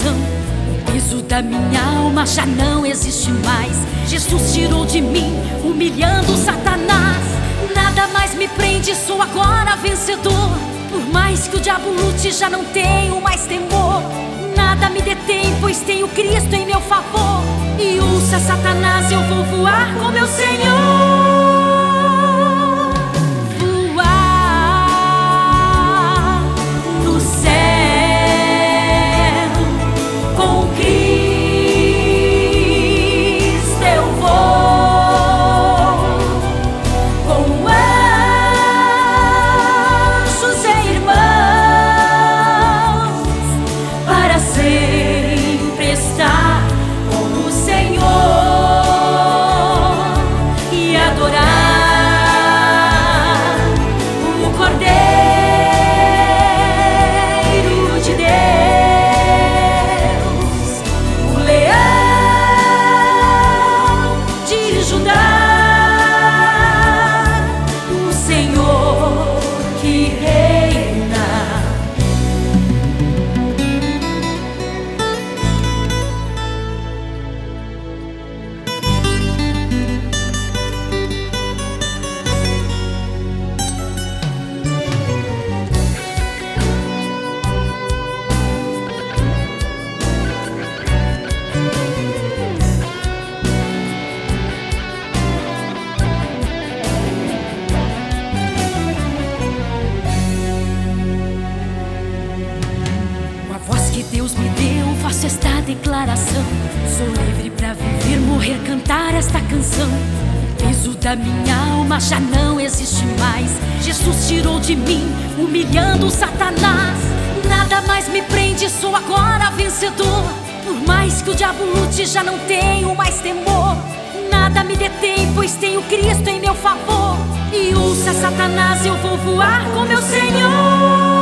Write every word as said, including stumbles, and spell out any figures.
declaração. O peso da minha alma já não existe mais. Jesus tirou de mim, humilhando Satanás. Nada mais me prende, sou agora vencedor. Por mais que o diabo lute, já não tenho mais temor. Nada me detém, pois tenho Cristo em meu favor. E ouça, Satanás, eu vou voar com meu Senhor. Deus me deu, faço esta declaração. Sou livre pra viver, morrer, cantar esta canção. O peso da minha alma já não existe mais. Jesus tirou de mim, humilhando Satanás. Nada mais me prende, sou agora vencedor. Por mais que o diabo lute, já não tenho mais temor. Nada me detém, pois tenho Cristo em meu favor. E ouça, Satanás, eu vou voar com meu Senhor.